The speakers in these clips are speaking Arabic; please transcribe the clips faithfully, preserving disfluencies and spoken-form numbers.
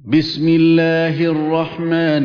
بسم الله الرحمن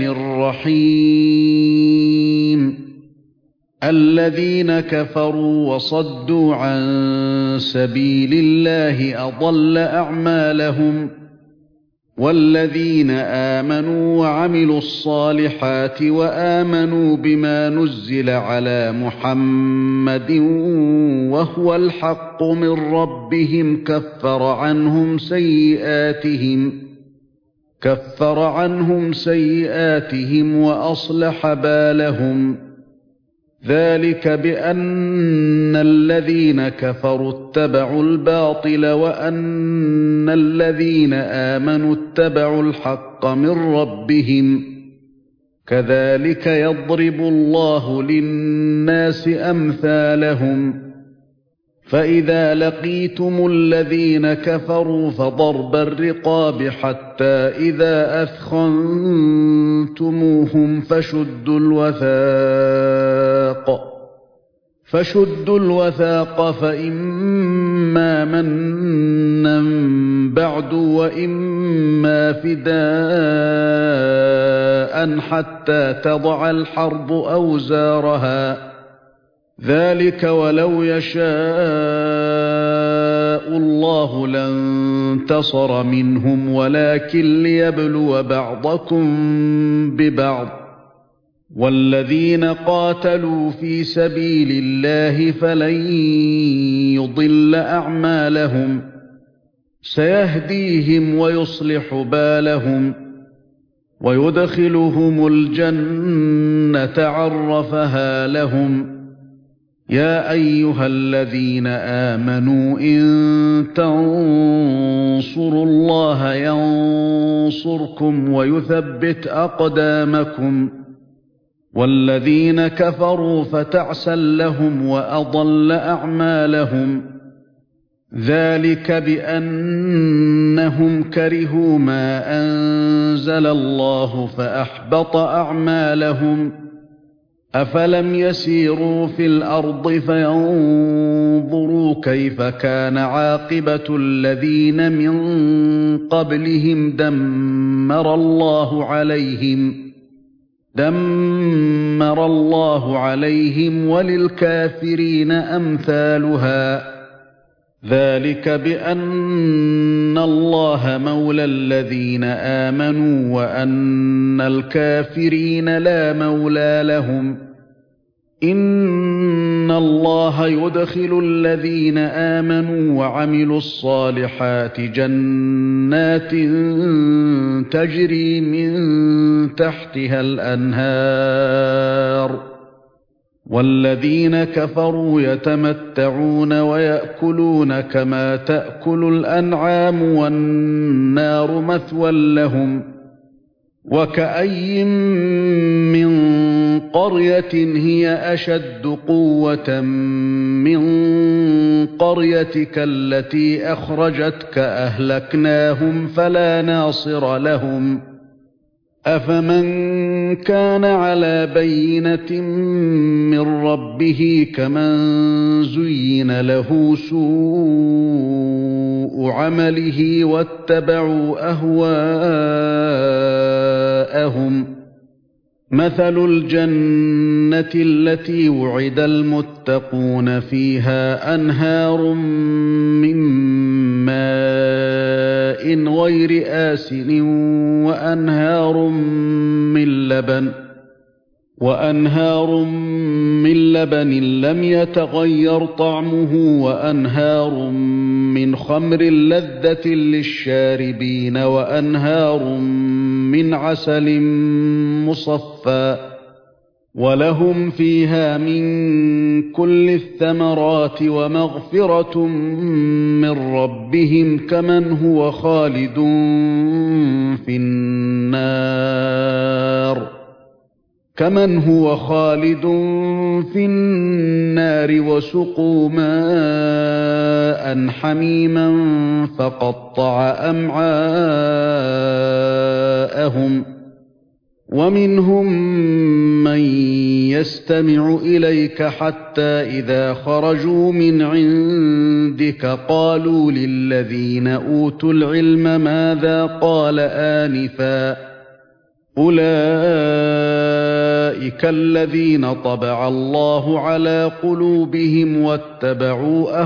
الرحيم الذين كفروا وصدوا عن سبيل الله أضل أعمالهم والذين آمنوا وعملوا الصالحات وآمنوا بما نزل على محمد وهو الحق من ربهم كفر عنهم سيئاتهم كفر عنهم سيئاتهم وأصلح بالهم ذلك بأن الذين كفروا اتبعوا الباطل وأن الذين آمنوا اتبعوا الحق من ربهم كذلك يضرب الله للناس أمثالهم فإذا لقيتم الذين كفروا فضرب الرقاب حتى إذا أثخنتموهم فشدوا الوثاق فشدوا الوثاق فإما منا بعد وإما فداء حتى تضع الحرب أوزارها ذلك ولو يشاء الله لانتصر منهم ولكن ليبلو بعضكم ببعض والذين قاتلوا في سبيل الله فلن يضل أعمالهم سيهديهم ويصلح بالهم ويدخلهم الجنة عرفها لهم يا أيها الذين آمنوا إن تنصروا الله ينصركم ويثبت أقدامكم والذين كفروا فتعسا لهم وأضل أعمالهم ذلك بأنهم كرهوا ما أنزل الله فأحبط أعمالهم أفلم يسيروا في الأرض فينظروا كيف كان عاقبة الذين من قبلهم دمر الله عليهم دمر الله عليهم وللكافرين أمثالها ذلك بأن الله مولى الذين آمنوا وأن الكافرين لا مولى لهم إن الله يدخل الذين آمنوا وعملوا الصالحات جنات تجري من تحتها الأنهار والذين كفروا يتمتعون ويأكلون كما تأكل الأنعام والنار مثوى لهم وكأي من قرية هي أشد قوة من قريتك التي أخرجتك أهلكناهم فلا ناصر لهم أفمن كان على بينة من ربه كمن زين له سوء عمله واتبعوا أهواءهم مثل الجنة التي وعد المتقون فيها أنهار من ماء غير آسن وأنهار من لبن وأنهار من لبن لم يتغير طعمه وأنهار من خمر لذة للشاربين وأنهار من عسل مصفى ولهم فيها من كل الثمرات ومغفرة من ربهم كمن هو خالد في النار كمن هو خالد في النار وسقوا ماء حميما فقطع أمعاءهم ومنهم من يستمع إليك حتى إذا خرجوا من عندك قالوا للذين أوتوا العلم ماذا قال آنفا أولئك الذين طبع الله على قلوبهم واتبعوا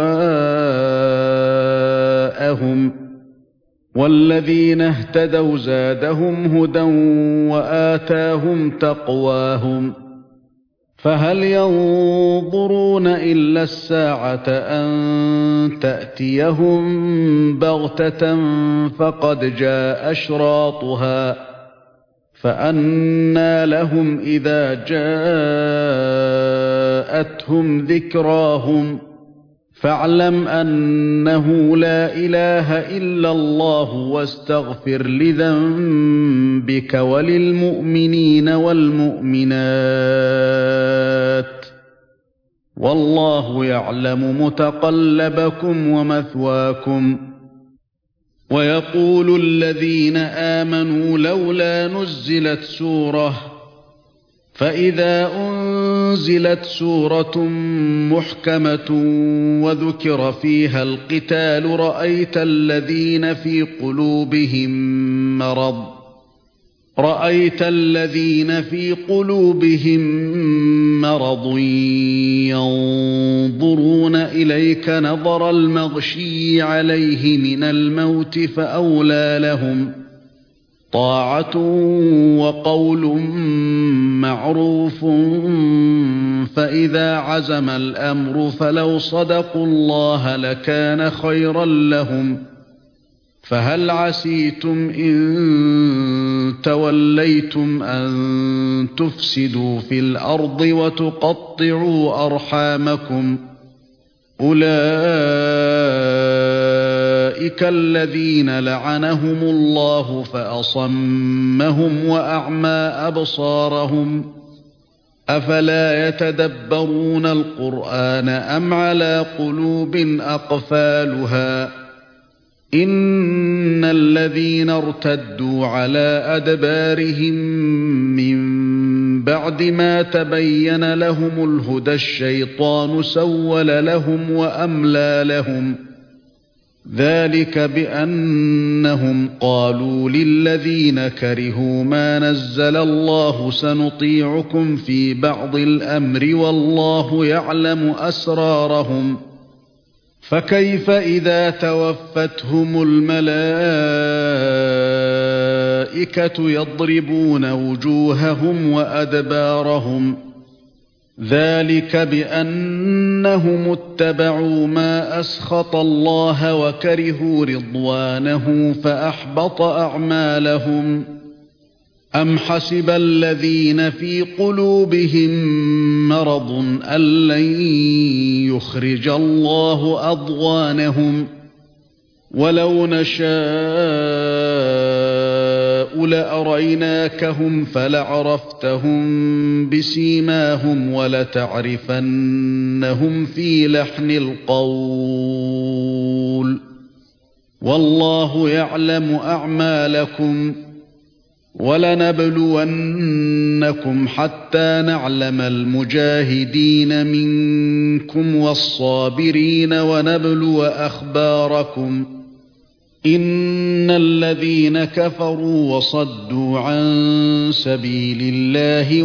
أهواءهم والذين اهتدوا زادهم هدى وآتاهم تقواهم فهل ينظرون إلا الساعة أن تأتيهم بغتة فقد جاء أشراطها فأنى لهم إذا جاءتهم ذكراهم فاعلم أنه لا إله إلا الله واستغفر لذنبك وللمؤمنين والمؤمنات والله يعلم متقلبكم ومثواكم ويقول الذين آمنوا لولا نزلت سورة فإذا أنزلت سورة محكمة وذكر فيها القتال رأيت الذين في قلوبهم مرض رأيت الذين في قلوبهم مرض ينظرون إليك نظر المغشي عليه من الموت فأولى لهم طاعة وقول معروف فإذا عزم الأمر فلو صدقوا الله لكان خيرا لهم فهل عسيتم إن توليتم أن تفسدوا في الأرض وتقطعوا أرحامكم أولئك الذين لعنهم الله فأصمهم وأعمى أبصارهم أفلا يتدبرون القرآن أم على قلوب أقفالها إن الذين ارتدوا على أدبارهم من بعد ما تبين لهم الهدى الشيطان سول لهم وأملى لهم ذلك بأنهم قالوا للذين كرهوا ما نزل الله سنطيعكم في بعض الأمر والله يعلم أسرارهم فكيف إذا توفتهم الملائكة يضربون وجوههم وأدبارهم ذلك بأنهم اتبعوا ما أسخط الله وكرهوا رضوانه فأحبط أعمالهم أم حسب الذين في قلوبهم مرض أن لن يخرج الله أضغانهم ولو نشاء لأريناكهم فلعرفتهم بسيماهم ولتعرفنهم في لحن القول والله يعلم أعمالكم ولنبلونكم حتى نعلم المجاهدين منكم والصابرين ونبلو أخباركم إن الذين كفروا وصدوا عن سبيل الله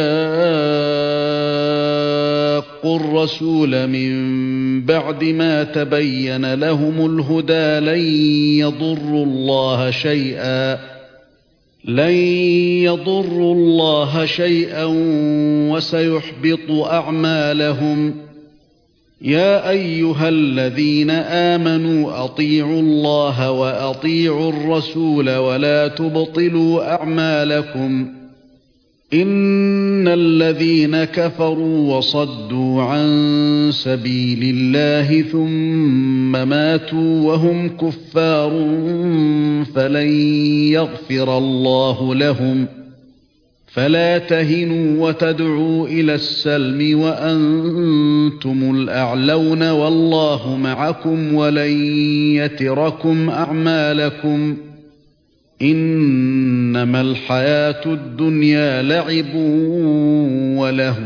وشاقوا الرسول من بعد ما تبين لهم الهدى لن يضروا الله شيئا لن يضروا الله شيئا وسيحبط أعمالهم يا أيها الذين آمنوا أطيعوا الله وأطيعوا الرسول ولا تبطلوا أعمالكم إن الذين كفروا وصدوا عن سبيل الله ثم ماتوا وهم كفار فلن يغفر الله لهم فلا تهنوا وتدعوا إلى السلم وأنتم الأعلون والله معكم ولن يتركم أعمالكم إن إنما الحياة الدنيا لعب ولهو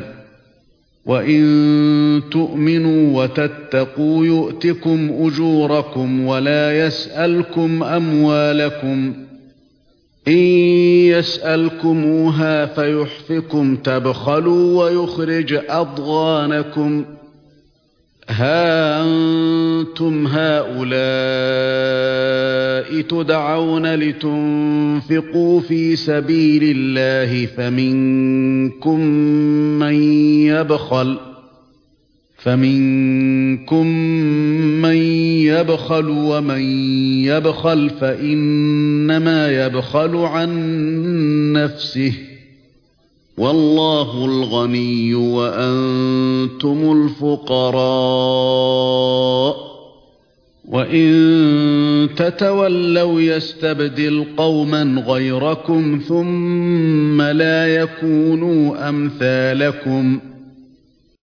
وإن تؤمنوا وتتقوا يؤتكم أجوركم ولا يسألكم أموالكم إن يسألكموها فيحفكم تبخلوا ويخرج أضغانكم ها أنتم هؤلاء تدعون لتنفقوا في سبيل الله فمنكم من يبخل فمنكم من يبخل ومن يبخل فإنما يبخل عن نفسه والله الغني وأنتم الفقراء وإن تتولوا يستبدل قوما غيركم ثم لا يكونوا أمثالكم